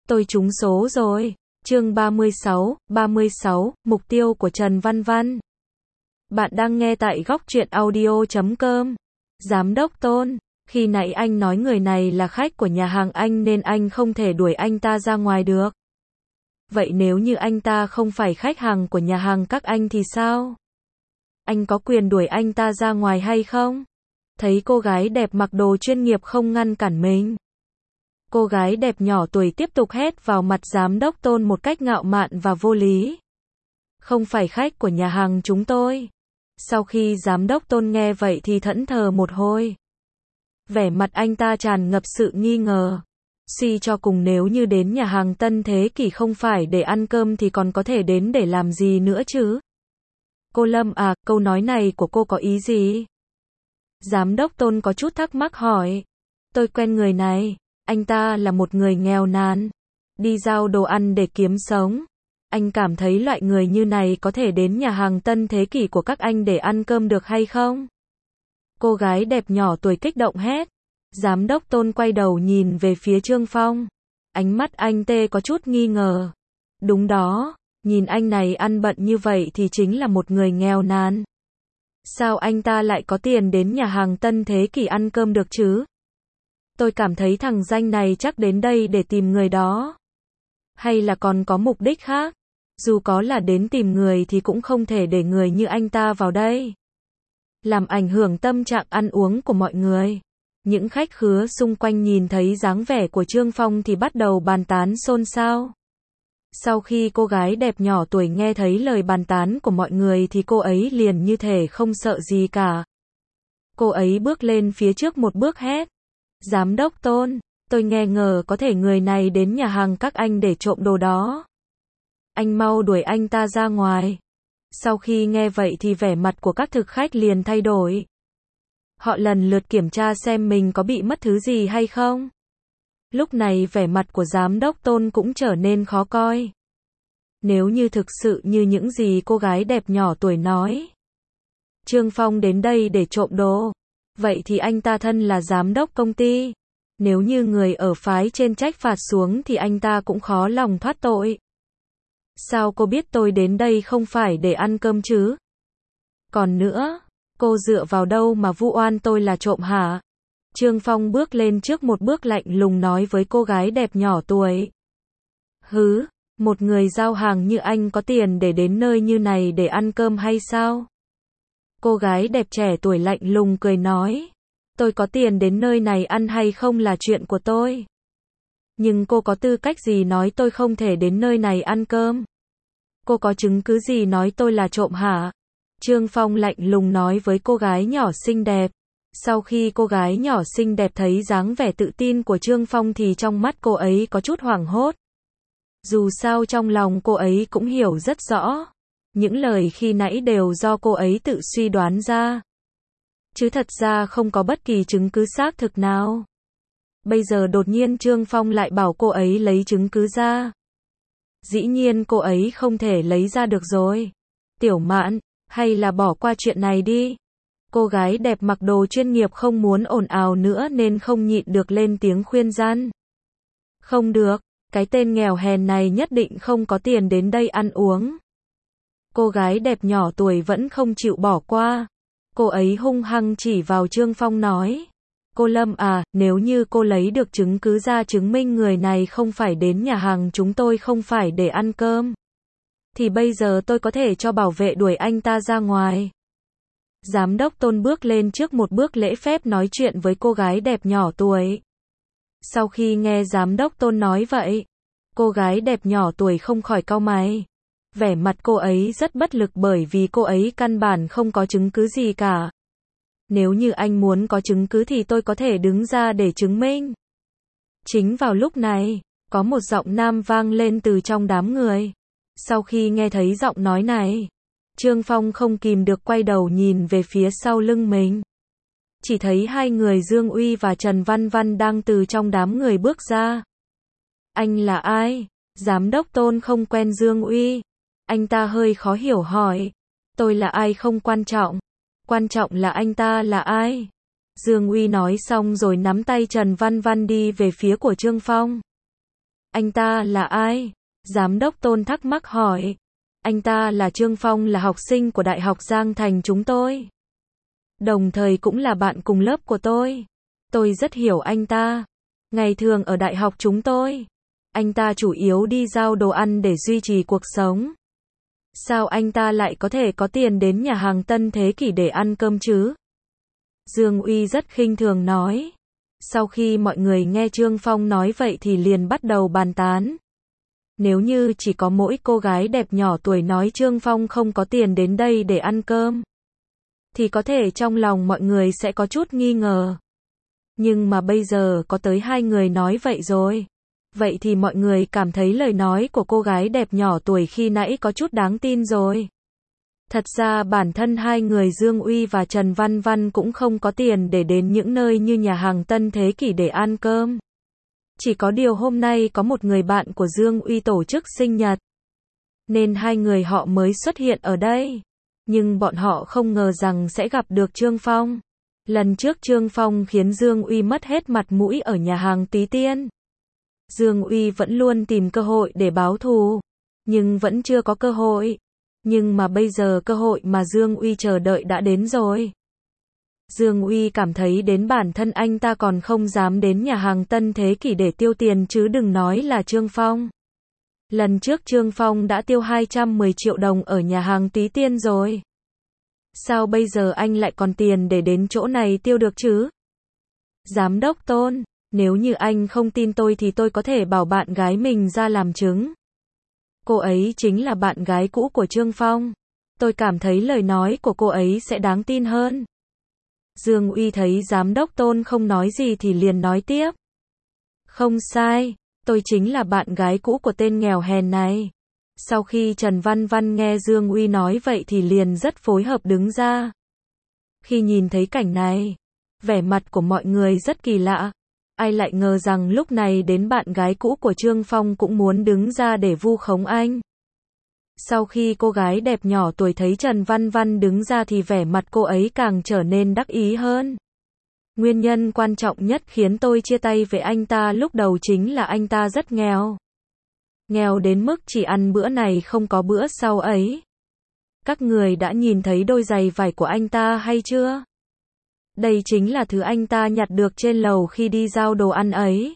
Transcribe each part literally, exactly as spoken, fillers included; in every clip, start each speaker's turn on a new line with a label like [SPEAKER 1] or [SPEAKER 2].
[SPEAKER 1] Tôi trúng số rồi. Chương ba mươi sáu, ba mươi sáu, mục tiêu của Trần Văn Văn. Bạn đang nghe tại góc truyện audio chấm com. Giám đốc Tôn, khi nãy anh nói người này là khách của nhà hàng anh nên anh không thể đuổi anh ta ra ngoài được. Vậy nếu như anh ta không phải khách hàng của nhà hàng các anh thì sao? Anh có quyền đuổi anh ta ra ngoài hay không? Thấy cô gái đẹp mặc đồ chuyên nghiệp không ngăn cản mình. Cô gái đẹp nhỏ tuổi tiếp tục hét vào mặt giám đốc Tôn một cách ngạo mạn và vô lý. Không phải khách của nhà hàng chúng tôi. Sau khi giám đốc Tôn nghe vậy thì thẫn thờ một hồi. Vẻ mặt anh ta tràn ngập sự nghi ngờ. Suy cho cùng nếu như đến nhà hàng Tân Thế Kỷ không phải để ăn cơm thì còn có thể đến để làm gì nữa chứ? Cô Lâm à, câu nói này của cô có ý gì? Giám đốc Tôn có chút thắc mắc hỏi. Tôi quen người này. Anh ta là một người nghèo nàn, đi giao đồ ăn để kiếm sống. Anh cảm thấy loại người như này có thể đến nhà hàng Tân Thế Kỷ của các anh để ăn cơm được hay không? Cô gái đẹp nhỏ tuổi kích động hét. Giám đốc Tôn quay đầu nhìn về phía Trương Phong. Ánh mắt anh tê có chút nghi ngờ. Đúng đó, nhìn anh này ăn bận như vậy thì chính là một người nghèo nàn. Sao anh ta lại có tiền đến nhà hàng Tân Thế Kỷ ăn cơm được chứ? Tôi cảm thấy thằng danh này chắc đến đây để tìm người đó. Hay là còn có mục đích khác? Dù có là đến tìm người thì cũng không thể để người như anh ta vào đây. Làm ảnh hưởng tâm trạng ăn uống của mọi người. Những khách khứa xung quanh nhìn thấy dáng vẻ của Trương Phong thì bắt đầu bàn tán xôn xao. Sau khi cô gái đẹp nhỏ tuổi nghe thấy lời bàn tán của mọi người thì cô ấy liền như thể không sợ gì cả. Cô ấy bước lên phía trước một bước hét. Giám đốc Tôn, tôi nghe ngờ có thể người này đến nhà hàng các anh để trộm đồ đó. Anh mau đuổi anh ta ra ngoài. Sau khi nghe vậy thì vẻ mặt của các thực khách liền thay đổi. Họ lần lượt kiểm tra xem mình có bị mất thứ gì hay không. Lúc này vẻ mặt của giám đốc Tôn cũng trở nên khó coi. Nếu như thực sự như những gì cô gái đẹp nhỏ tuổi nói, Trương Phong đến đây để trộm đồ, vậy thì anh ta thân là giám đốc công ty. Nếu như người ở phái trên trách phạt xuống thì anh ta cũng khó lòng thoát tội. Sao cô biết tôi đến đây không phải để ăn cơm chứ? Còn nữa, cô dựa vào đâu mà vu oan tôi là trộm hả? Trương Phong bước lên trước một bước lạnh lùng nói với cô gái đẹp nhỏ tuổi. Hứ, một người giao hàng như anh có tiền để đến nơi như này để ăn cơm hay sao? Cô gái đẹp trẻ tuổi lạnh lùng cười nói. Tôi có tiền đến nơi này ăn hay không là chuyện của tôi. Nhưng cô có tư cách gì nói tôi không thể đến nơi này ăn cơm? Cô có chứng cứ gì nói tôi là trộm hả? Trương Phong lạnh lùng nói với cô gái nhỏ xinh đẹp. Sau khi cô gái nhỏ xinh đẹp thấy dáng vẻ tự tin của Trương Phong thì trong mắt cô ấy có chút hoảng hốt. Dù sao trong lòng cô ấy cũng hiểu rất rõ. Những lời khi nãy đều do cô ấy tự suy đoán ra. Chứ thật ra không có bất kỳ chứng cứ xác thực nào. Bây giờ đột nhiên Trương Phong lại bảo cô ấy lấy chứng cứ ra. Dĩ nhiên cô ấy không thể lấy ra được rồi. Tiểu Mạn, hay là bỏ qua chuyện này đi. Cô gái đẹp mặc đồ chuyên nghiệp không muốn ồn ào nữa nên không nhịn được lên tiếng khuyên can. Không được, cái tên nghèo hèn này nhất định không có tiền đến đây ăn uống. Cô gái đẹp nhỏ tuổi vẫn không chịu bỏ qua. Cô ấy hung hăng chỉ vào Trương Phong nói. Cô Lâm à, nếu như cô lấy được chứng cứ ra chứng minh người này không phải đến nhà hàng chúng tôi không phải để ăn cơm, thì bây giờ tôi có thể cho bảo vệ đuổi anh ta ra ngoài. Giám đốc Tôn bước lên trước một bước lễ phép nói chuyện với cô gái đẹp nhỏ tuổi. Sau khi nghe giám đốc Tôn nói vậy, cô gái đẹp nhỏ tuổi không khỏi cau mày. Vẻ mặt cô ấy rất bất lực bởi vì cô ấy căn bản không có chứng cứ gì cả. Nếu như anh muốn có chứng cứ thì tôi có thể đứng ra để chứng minh. Chính vào lúc này, có một giọng nam vang lên từ trong đám người. Sau khi nghe thấy giọng nói này, Trương Phong không kìm được quay đầu nhìn về phía sau lưng mình. Chỉ thấy hai người Dương Uy và Trần Văn Văn đang từ trong đám người bước ra. Anh là ai? Giám đốc Tôn không quen Dương Uy. Anh ta hơi khó hiểu hỏi. Tôi là ai không quan trọng. Quan trọng là anh ta là ai? Dương Uy nói xong rồi nắm tay Trần Văn Văn đi về phía của Trương Phong. Anh ta là ai? Giám đốc Tôn thắc mắc hỏi. Anh ta là Trương Phong, là học sinh của Đại học Giang Thành chúng tôi. Đồng thời cũng là bạn cùng lớp của tôi. Tôi rất hiểu anh ta. Ngày thường ở đại học chúng tôi, anh ta chủ yếu đi giao đồ ăn để duy trì cuộc sống. Sao anh ta lại có thể có tiền đến nhà hàng Tân Thế Kỷ để ăn cơm chứ? Dương Uy rất khinh thường nói. Sau khi mọi người nghe Trương Phong nói vậy thì liền bắt đầu bàn tán. Nếu như chỉ có mỗi cô gái đẹp nhỏ tuổi nói Trương Phong không có tiền đến đây để ăn cơm, thì có thể trong lòng mọi người sẽ có chút nghi ngờ. Nhưng mà bây giờ có tới hai người nói vậy rồi. Vậy thì mọi người cảm thấy lời nói của cô gái đẹp nhỏ tuổi khi nãy có chút đáng tin rồi. Thật ra bản thân hai người Dương Uy và Trần Văn Văn cũng không có tiền để đến những nơi như nhà hàng Tân Thế Kỷ để ăn cơm. Chỉ có điều hôm nay có một người bạn của Dương Uy tổ chức sinh nhật, nên hai người họ mới xuất hiện ở đây. Nhưng bọn họ không ngờ rằng sẽ gặp được Trương Phong. Lần trước Trương Phong khiến Dương Uy mất hết mặt mũi ở nhà hàng Túy Tiên. Dương Uy vẫn luôn tìm cơ hội để báo thù, nhưng vẫn chưa có cơ hội. Nhưng mà bây giờ cơ hội mà Dương Uy chờ đợi đã đến rồi. Dương Uy cảm thấy đến bản thân anh ta còn không dám đến nhà hàng Tân Thế Kỷ để tiêu tiền chứ đừng nói là Trương Phong. Lần trước Trương Phong đã tiêu hai trăm mười triệu đồng ở nhà hàng Túy Tiên rồi. Sao bây giờ anh lại còn tiền để đến chỗ này tiêu được chứ? Giám đốc Tôn, nếu như anh không tin tôi thì tôi có thể bảo bạn gái mình ra làm chứng. Cô ấy chính là bạn gái cũ của Trương Phong. Tôi cảm thấy lời nói của cô ấy sẽ đáng tin hơn. Dương Uy thấy giám đốc Tôn không nói gì thì liền nói tiếp. Không sai, tôi chính là bạn gái cũ của tên nghèo hèn này. Sau khi Trần Văn Văn nghe Dương Uy nói vậy thì liền rất phối hợp đứng ra. Khi nhìn thấy cảnh này, vẻ mặt của mọi người rất kỳ lạ. Ai lại ngờ rằng lúc này đến bạn gái cũ của Trương Phong cũng muốn đứng ra để vu khống anh. Sau khi cô gái đẹp nhỏ tuổi thấy Trần Văn Văn đứng ra thì vẻ mặt cô ấy càng trở nên đắc ý hơn. Nguyên nhân quan trọng nhất khiến tôi chia tay với anh ta lúc đầu chính là anh ta rất nghèo. Nghèo đến mức chỉ ăn bữa này không có bữa sau ấy. Các người đã nhìn thấy đôi giày vải của anh ta hay chưa? Đây chính là thứ anh ta nhặt được trên lầu khi đi giao đồ ăn ấy.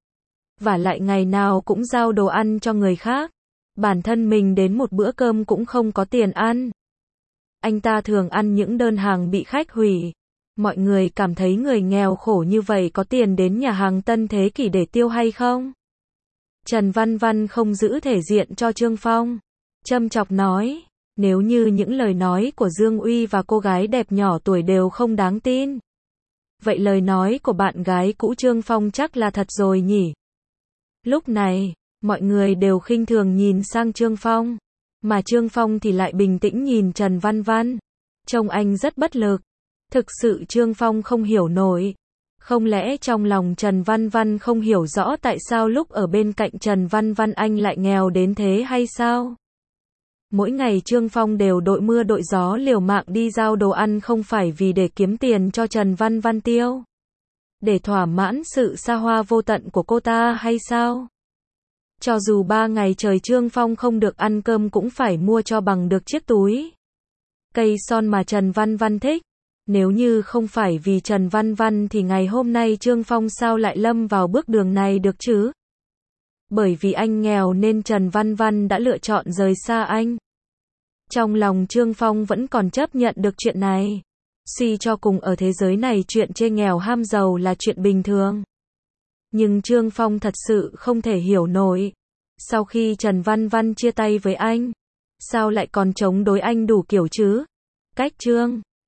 [SPEAKER 1] Và lại ngày nào cũng giao đồ ăn cho người khác. Bản thân mình đến một bữa cơm cũng không có tiền ăn. Anh ta thường ăn những đơn hàng bị khách hủy. Mọi người cảm thấy người nghèo khổ như vậy có tiền đến nhà hàng Tân Thế Kỷ để tiêu hay không? Trần Văn Văn không giữ thể diện cho Trương Phong. Châm chọc nói, nếu như những lời nói của Dương Uy và cô gái đẹp nhỏ tuổi đều không đáng tin, vậy lời nói của bạn gái cũ Trương Phong chắc là thật rồi nhỉ? Lúc này, mọi người đều khinh thường nhìn sang Trương Phong, mà Trương Phong thì lại bình tĩnh nhìn Trần Văn Văn. Trông anh rất bất lực. Thực sự Trương Phong không hiểu nổi. Không lẽ trong lòng Trần Văn Văn không hiểu rõ tại sao lúc ở bên cạnh Trần Văn Văn anh lại nghèo đến thế hay sao? Mỗi ngày Trương Phong đều đội mưa đội gió liều mạng đi giao đồ ăn không phải vì để kiếm tiền cho Trần Văn Văn tiêu, để thỏa mãn sự xa hoa vô tận của cô ta hay sao? Cho dù ba ngày trời Trương Phong không được ăn cơm cũng phải mua cho bằng được chiếc túi cây son mà Trần Văn Văn thích. Nếu như không phải vì Trần Văn Văn thì ngày hôm nay Trương Phong sao lại lâm vào bước đường này được chứ? Bởi vì anh nghèo nên Trần Văn Văn đã lựa chọn rời xa anh. Trong lòng Trương Phong vẫn còn chấp nhận được chuyện này. Suy cho cùng ở thế giới này chuyện chê nghèo ham giàu là chuyện bình thường. Nhưng Trương Phong thật sự không thể hiểu nổi. Sau khi Trần Văn Văn chia tay với anh, sao lại còn chống đối anh đủ kiểu chứ? Cách Trương